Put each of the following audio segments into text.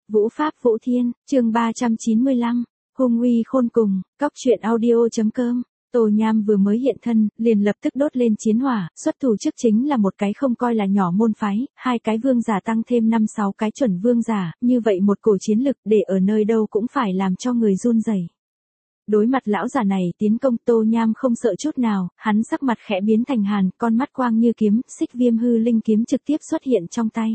Vũ Pháp Vũ Thiên, chương 395, hung uy khôn cùng, cóc truyện audio.com. Tô Nham vừa mới hiện thân, liền lập tức đốt lên chiến hỏa, xuất thủ trước chính là một cái không coi là nhỏ môn phái, hai cái vương giả tăng thêm 5-6 cái chuẩn vương giả, như vậy một cổ chiến lực để ở nơi đâu cũng phải làm cho người run rẩy. Đối mặt lão giả này tiến công, Tô Nham không sợ chút nào, hắn sắc mặt khẽ biến thành hàn, con mắt quang như kiếm, xích viêm hư linh kiếm trực tiếp xuất hiện trong tay.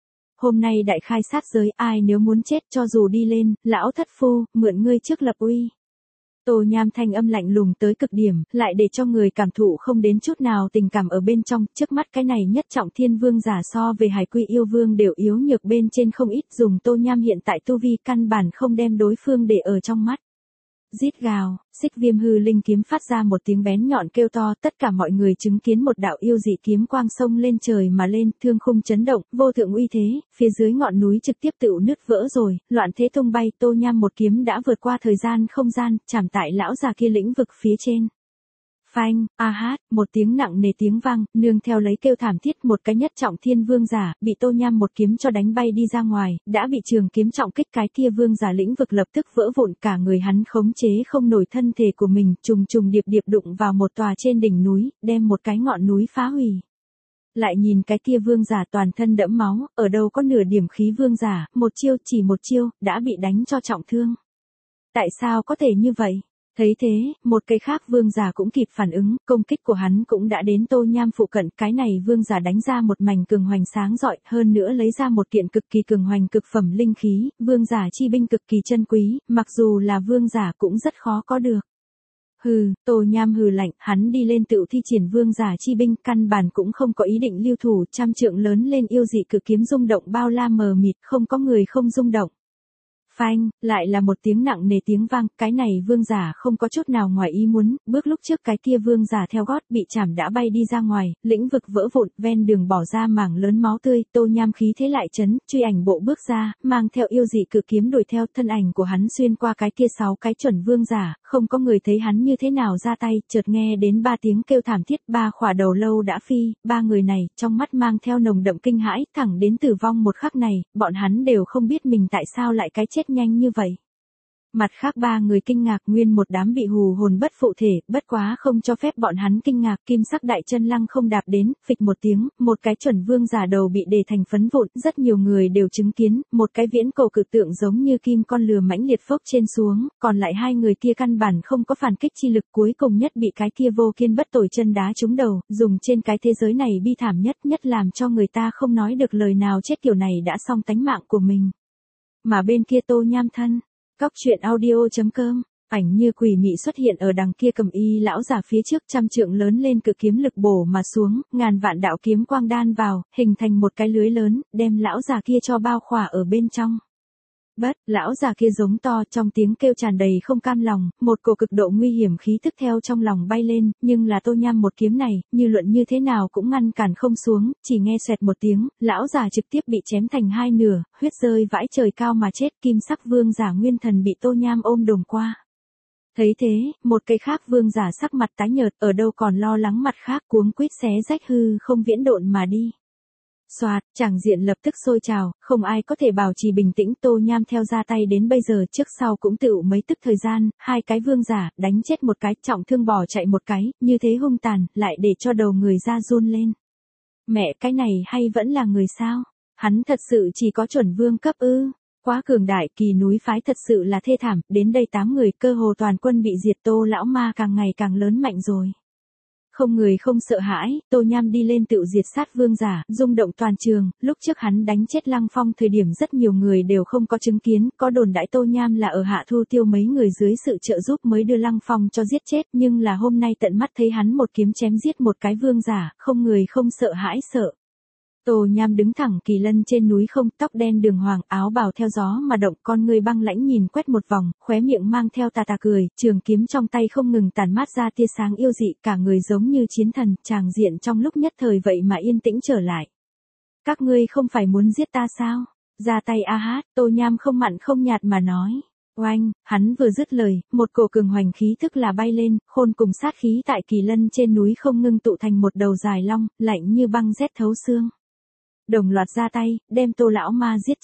Hôm nay đại khai sát giới, ai nếu muốn chết cho dù đi lên, lão thất phu, mượn ngươi trước lập uy. Tô Nham thanh âm lạnh lùng tới cực điểm, lại để cho người cảm thụ không đến chút nào tình cảm ở bên trong, trước mắt cái này nhất trọng thiên vương giả so về hải quy yêu vương đều yếu nhược bên trên không ít, dùng Tô Nham hiện tại tu vi căn bản không đem đối phương để ở trong mắt. Rít gào, xích viêm hư linh kiếm phát ra một tiếng bén nhọn kêu to, tất cả mọi người chứng kiến một đạo yêu dị kiếm quang sông lên trời mà lên, thương khung chấn động, vô thượng uy thế, phía dưới ngọn núi trực tiếp tựu nứt vỡ rồi, loạn thế tung bay, Tô Nham một kiếm đã vượt qua thời gian không gian, chạm tại lão già kia lĩnh vực phía trên. Phanh, a hát, một tiếng nặng nề tiếng vang, nương theo lấy kêu thảm thiết, một cái nhất trọng thiên vương giả, bị Tô Nham một kiếm cho đánh bay đi ra ngoài, đã bị trường kiếm trọng kích, cái kia vương giả lĩnh vực lập tức vỡ vụn, cả người hắn khống chế không nổi thân thể của mình, trùng trùng điệp điệp đụng vào một tòa trên đỉnh núi, đem một cái ngọn núi phá hủy. Lại nhìn cái kia vương giả toàn thân đẫm máu, ở đâu có nửa điểm khí vương giả, chỉ một chiêu, đã bị đánh cho trọng thương. Tại sao có thể như vậy? Thấy thế, một cái khác vương giả cũng kịp phản ứng, công kích của hắn cũng đã đến Tô Nham phụ cận, cái này vương giả đánh ra một mảnh cường hoành sáng rọi, hơn nữa lấy ra một kiện cực kỳ cường hoành cực phẩm linh khí, vương giả chi binh cực kỳ chân quý, mặc dù là vương giả cũng rất khó có được. Hừ, Tô Nham hừ lạnh, hắn đi lên tự thi triển vương giả chi binh, căn bản cũng không có ý định lưu thủ, trăm trượng lớn lên yêu dị cự kiếm rung động bao la mờ mịt, không có người không rung động. Phanh, lại là một tiếng nặng nề tiếng vang, cái này vương giả không có chút nào ngoài ý muốn, bước lúc trước cái kia vương giả theo gót bị chảm đã bay đi ra ngoài, lĩnh vực vỡ vụn, ven đường bỏ ra mảng lớn máu tươi, Tô Nham khí thế lại chấn, truy ảnh bộ bước ra, mang theo yêu dị cự kiếm đuổi theo, thân ảnh của hắn xuyên qua cái kia 6 cái chuẩn vương giả, không có người thấy hắn như thế nào ra tay, chợt nghe đến 3 tiếng kêu thảm thiết, 3 khỏa đầu lâu đã phi, 3 người này, trong mắt mang theo nồng đậm kinh hãi, thẳng đến tử vong một khắc này, bọn hắn đều không biết mình tại sao lại cái chết nhanh như vậy. Mặt khác 3 người kinh ngạc, nguyên một đám bị hù hồn bất phụ thể, bất quá không cho phép bọn hắn kinh ngạc, kim sắc đại chân lăng không đạp đến, phịch một tiếng, một cái chuẩn vương giả đầu bị đề thành phấn vụn, rất nhiều người đều chứng kiến, một cái viễn cổ cự tượng giống như kim con lừa mãnh liệt phốc trên xuống, còn lại 2 người kia căn bản không có phản kích chi lực, cuối cùng nhất bị cái kia vô kiên bất tồi chân đá trúng đầu, dùng trên cái thế giới này bi thảm nhất làm cho người ta không nói được lời nào, chết kiểu này đã xong tánh mạng của mình. Mà bên kia Tô Nham thân, cóc truyện audio.com, ảnh như quỷ mị xuất hiện ở đằng kia cầm y lão giả phía trước, trăm trượng lớn lên cự kiếm lực bổ mà xuống, ngàn vạn đạo kiếm quang đan vào, hình thành một cái lưới lớn, đem lão già kia cho bao khỏa ở bên trong. Bất, lão già kia giống to, trong tiếng kêu tràn đầy không cam lòng, một cổ cực độ nguy hiểm khí tức theo trong lòng bay lên, nhưng là Tô Nham một kiếm này, như luận như thế nào cũng ngăn cản không xuống, chỉ nghe xoẹt một tiếng, lão già trực tiếp bị chém thành 2 nửa, huyết rơi vãi trời cao mà chết, kim sắc vương giả nguyên thần bị Tô Nham ôm đồm qua. Thấy thế, một cái khác vương giả sắc mặt tái nhợt, ở đâu còn lo lắng mặt khác, cuống quýt xé rách hư không viễn độn mà đi. Soạt, tràng diện lập tức sôi trào, không ai có thể bảo trì bình tĩnh, Tô Nham theo ra tay đến bây giờ, trước sau cũng tựu mấy tức thời gian, 2 cái vương giả, đánh chết một cái, trọng thương bỏ chạy một cái, như thế hung tàn, lại để cho đầu người ra run lên. Mẹ, cái này hay vẫn là người sao? Hắn thật sự chỉ có chuẩn vương cấp ư? Quá cường đại, Kỳ núi phái thật sự là thê thảm, đến đây 8 người, cơ hồ toàn quân bị diệt, Tô lão ma càng ngày càng lớn mạnh rồi. Không người không sợ hãi, Tô Nham đi lên tự diệt sát vương giả, rung động toàn trường, lúc trước hắn đánh chết Lăng Phong thời điểm rất nhiều người đều không có chứng kiến, có đồn đãi Tô Nham là ở Hạ Thu Tiêu mấy người dưới sự trợ giúp mới đưa Lăng Phong cho giết chết, nhưng là hôm nay tận mắt thấy hắn một kiếm chém giết một cái vương giả, không người không sợ hãi sợ. Tô Nham đứng thẳng kỳ lân trên núi không, tóc đen đường hoàng, áo bào theo gió mà động, con người băng lãnh nhìn quét một vòng, khóe miệng mang theo tà tà cười, trường kiếm trong tay không ngừng tản mát ra tia sáng yêu dị, cả người giống như chiến thần, tràng diện trong lúc nhất thời vậy mà yên tĩnh trở lại. Các ngươi không phải muốn giết ta sao? Ra tay a hát, Tô Nham không mặn không nhạt mà nói. Oanh, hắn vừa dứt lời, một cổ cường hoành khí tức là bay lên, khôn cùng sát khí tại kỳ lân trên núi không ngưng tụ thành một đầu dài long, lạnh như băng rét thấu xương. Đồng loạt ra tay, đem Tô lão ma giết chết.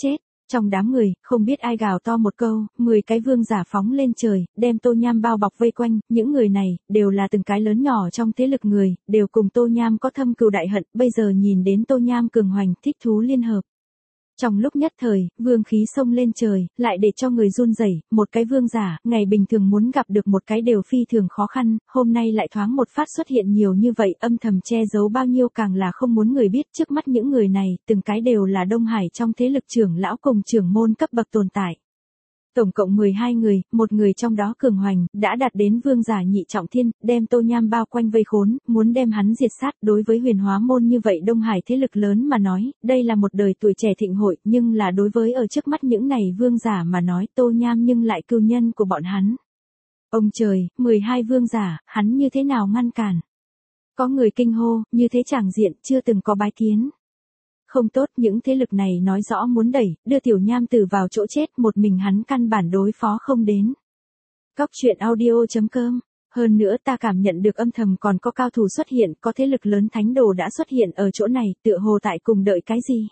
Trong đám người, không biết ai gào to một câu, 10 cái vương giả phóng lên trời, đem Tô Nham bao bọc vây quanh, những người này, đều là từng cái lớn nhỏ trong thế lực người, đều cùng Tô Nham có thâm cừu đại hận, bây giờ nhìn đến Tô Nham cường hoành, thích thú liên hợp. Trong lúc nhất thời, vương khí xông lên trời, lại để cho người run rẩy, một cái vương giả, ngày bình thường muốn gặp được một cái đều phi thường khó khăn, hôm nay lại thoáng một phát xuất hiện nhiều như vậy, âm thầm che giấu bao nhiêu càng là không muốn người biết, trước mắt những người này, từng cái đều là Đông Hải trong thế lực trưởng lão cùng trưởng môn cấp bậc tồn tại. Tổng cộng 12 người, một người trong đó cường hoành, đã đạt đến vương giả nhị trọng thiên, đem Tô Nham bao quanh vây khốn, muốn đem hắn diệt sát. Đối với Huyền Hóa môn như vậy Đông Hải thế lực lớn mà nói, đây là một đời tuổi trẻ thịnh hội, nhưng là đối với ở trước mắt những này vương giả mà nói, Tô Nham nhưng lại cừu nhân của bọn hắn. Ông trời, 12 vương giả, hắn như thế nào ngăn cản? Có người kinh hô, như thế tràng diện, chưa từng có bái kiến. Không tốt, những thế lực này nói rõ muốn đẩy, đưa tiểu Nham tử vào chỗ chết, một mình hắn căn bản đối phó không đến. Cóc truyện audio.com. Hơn nữa ta cảm nhận được âm thầm còn có cao thủ xuất hiện, có thế lực lớn thánh đồ đã xuất hiện ở chỗ này, tựa hồ tại cùng đợi cái gì.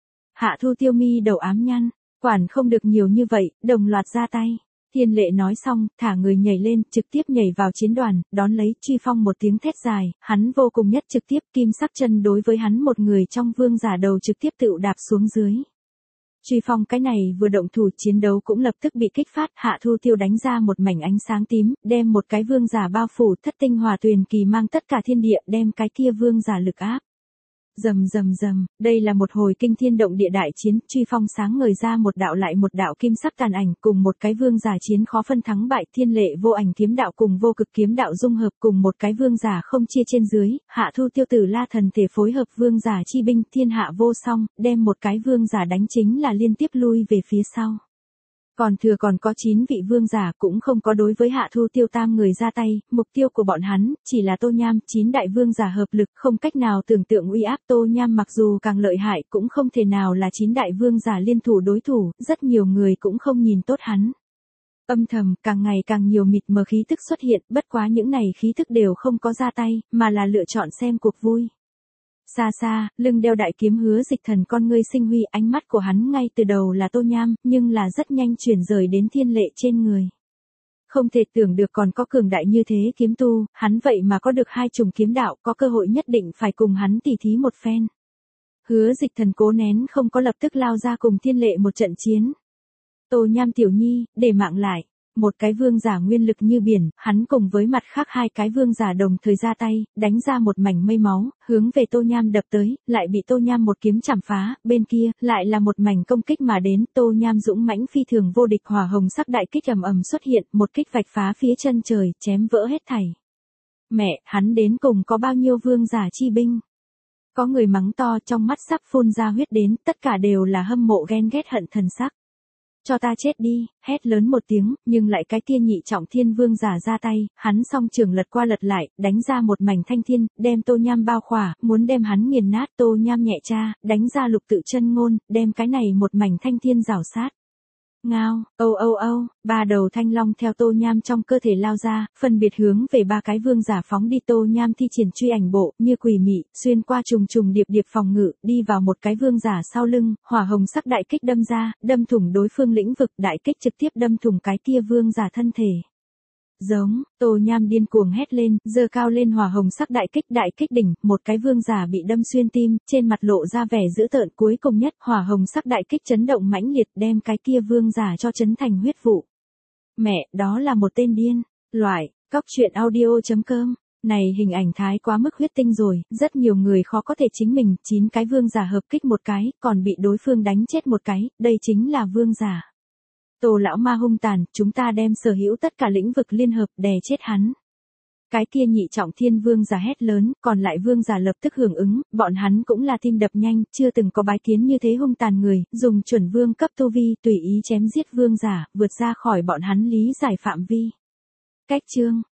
Hạ Thu Tiêu mi đầu ám nhăn, quản không được nhiều như vậy, đồng loạt ra tay. Thiên Lệ nói xong, thả người nhảy lên, trực tiếp nhảy vào chiến đoàn, đón lấy, Truy Phong một tiếng thét dài, hắn vô cùng nhất trực tiếp, kim sắc chân đối với hắn một người trong vương giả đầu trực tiếp tự đạp xuống dưới. Truy Phong cái này vừa động thủ chiến đấu cũng lập tức bị kích phát, Hạ Thu Tiêu đánh ra một mảnh ánh sáng tím, đem một cái vương giả bao phủ, thất tinh hòa tuyền kỳ mang tất cả thiên địa, đem cái kia vương giả lực áp. Rầm rầm rầm, đây là một hồi kinh thiên động địa đại chiến, Truy Phong sáng ngời ra một đạo lại một đạo kim sắc tàn ảnh, cùng một cái vương giả chiến khó phân thắng bại, Thiên Lệ vô ảnh kiếm đạo cùng vô cực kiếm đạo dung hợp, cùng một cái vương giả không chia trên dưới, Hạ Thu Tiêu tử la thần thể phối hợp vương giả chi binh, thiên hạ vô song, đem một cái vương giả đánh chính là liên tiếp lui về phía sau. Còn thừa còn có 9 vị vương giả cũng không có đối với Hạ Thu Tiêu tam người ra tay, mục tiêu của bọn hắn, chỉ là Tô Nham, 9 đại vương giả hợp lực, không cách nào tưởng tượng uy áp Tô Nham mặc dù càng lợi hại cũng không thể nào là 9 đại vương giả liên thủ đối thủ, rất nhiều người cũng không nhìn tốt hắn. Âm thầm, càng ngày càng nhiều mịt mờ khí tức xuất hiện, bất quá những này khí tức đều không có ra tay, mà là lựa chọn xem cuộc vui. Xa xa, lưng đeo đại kiếm Hứa Dịch Thần con ngươi sinh huy, ánh mắt của hắn ngay từ đầu là Tô Nham, nhưng là rất nhanh chuyển rời đến Thiên Lệ trên người. Không thể tưởng được còn có cường đại như thế kiếm tu, hắn vậy mà có được 2 chủng kiếm đạo, có cơ hội nhất định phải cùng hắn tỉ thí một phen. Hứa Dịch Thần cố nén không có lập tức lao ra cùng Thiên Lệ một trận chiến. Tô Nham tiểu nhi, để mạng lại. Một cái vương giả nguyên lực như biển, hắn cùng với mặt khác 2 cái vương giả đồng thời ra tay, đánh ra một mảnh mây máu, hướng về Tô Nham đập tới, lại bị Tô Nham một kiếm chảm phá, bên kia, lại là một mảnh công kích mà đến, Tô Nham dũng mãnh phi thường vô địch, hỏa hồng sắc đại kích ầm ầm xuất hiện, một kích vạch phá phía chân trời, chém vỡ hết thảy. Mẹ, hắn đến cùng có bao nhiêu vương giả chi binh? Có người mắng to, trong mắt sắp phun ra huyết đến, tất cả đều là hâm mộ ghen ghét hận thần sắc. Cho ta chết đi, hét lớn một tiếng, nhưng lại cái kia nhị trọng thiên vương giả ra tay, hắn song trường lật qua lật lại, đánh ra một mảnh thanh thiên, đem Tô Nham bao khỏa, muốn đem hắn nghiền nát. Tô Nham nhẹ cha, đánh ra lục tự chân ngôn, đem cái này một mảnh thanh thiên rào sát. Ngao, âu âu âu, 3 đầu thanh long theo Tô Nham trong cơ thể lao ra, phân biệt hướng về 3 cái vương giả phóng đi. Tô Nham thi triển truy ảnh bộ, như quỷ mị, xuyên qua trùng trùng điệp điệp phòng ngự, đi vào một cái vương giả sau lưng, hỏa hồng sắc đại kích đâm ra, đâm thủng đối phương lĩnh vực, đại kích trực tiếp đâm thủng cái kia vương giả thân thể. Giống, Tô Nham điên cuồng hét lên, giơ cao lên hỏa hồng sắc đại kích đỉnh, một cái vương giả bị đâm xuyên tim, trên mặt lộ ra vẻ dữ tợn, cuối cùng nhất, hỏa hồng sắc đại kích chấn động mãnh liệt, đem cái kia vương giả cho chấn thành huyết vụ. Mẹ, đó là một tên điên. Loại, cóc truyện audio.com. Này hình ảnh thái quá mức huyết tinh rồi, rất nhiều người khó có thể chính mình, 9 cái vương giả hợp kích một cái, còn bị đối phương đánh chết một cái, đây chính là vương giả. Tô lão ma hung tàn, chúng ta đem sở hữu tất cả lĩnh vực liên hợp đè chết hắn. Cái kia nhị trọng thiên vương giả hét lớn, còn lại vương giả lập tức hưởng ứng, bọn hắn cũng là tim đập nhanh, chưa từng có bái kiến như thế hung tàn người, dùng chuẩn vương cấp tu vi tùy ý chém giết vương giả, vượt ra khỏi bọn hắn lý giải phạm vi. Cách chương